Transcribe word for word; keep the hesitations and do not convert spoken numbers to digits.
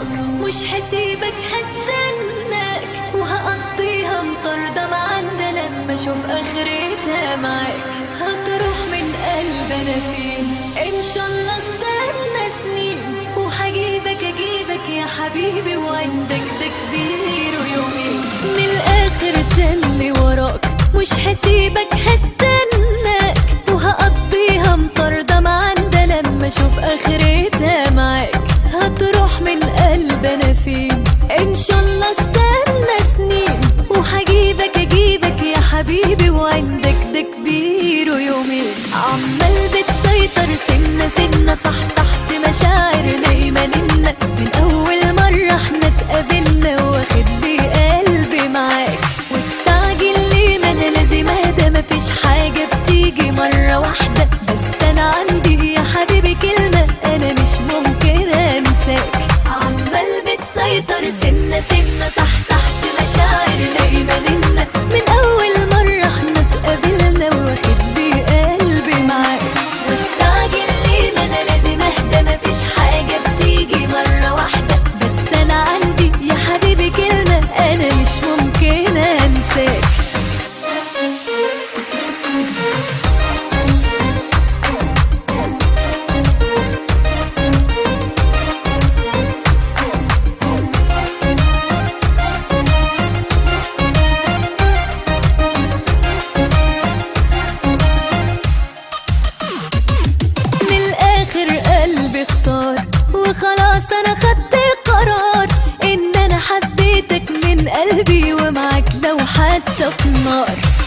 وراك، مش هسيبك هستناك وهقضيها مطاردة معاندة لما اشوف اخرتها معاك. هتروح من قلب انا فين ان شاء الله استنى سنين، وهجيبك اجيبك يا حبيبي وعندك ده كبير ويومين. من الاخر تاني وراك، مش هسيبك هستناك وهقضيها مطاردة معاندة لما اشوف اخرتها معاك. هتروح من قلب انا فين ان شاء الله استنى سنين، وهجيبك اجيبك يا حبيبي وعندك ده كبير ويومين. عمال بتسيطر سنة سنة، صحصحت مشاعرنا ايماننا من اول مرة احنا اتقابلنا، واخد لي قلبي معاك واستعجل ليه؟ ما انا لازم اهدى، مفيش حاجة بتيجي مرة واحدة، بس انا عندي يا حبيبي كلمة انا مش ممكن انساك. عمال بتسيطر سنة سنة، صحصحت مشاعرنا ايماننا من اول مرة احنا اتقابلنا، واخد لي قلبي معاك واستعجل ليه؟ ما انا لازم اهدى، مفيش حاجة بتيجي مرة واحدة، بس انا عندي يا حبيبي كلمة انا مش ممكن انساك. قلبي اختار وخلاص انا خدت قرار ان انا حبيتك من قلبي، ومعاك لو حتى في النار.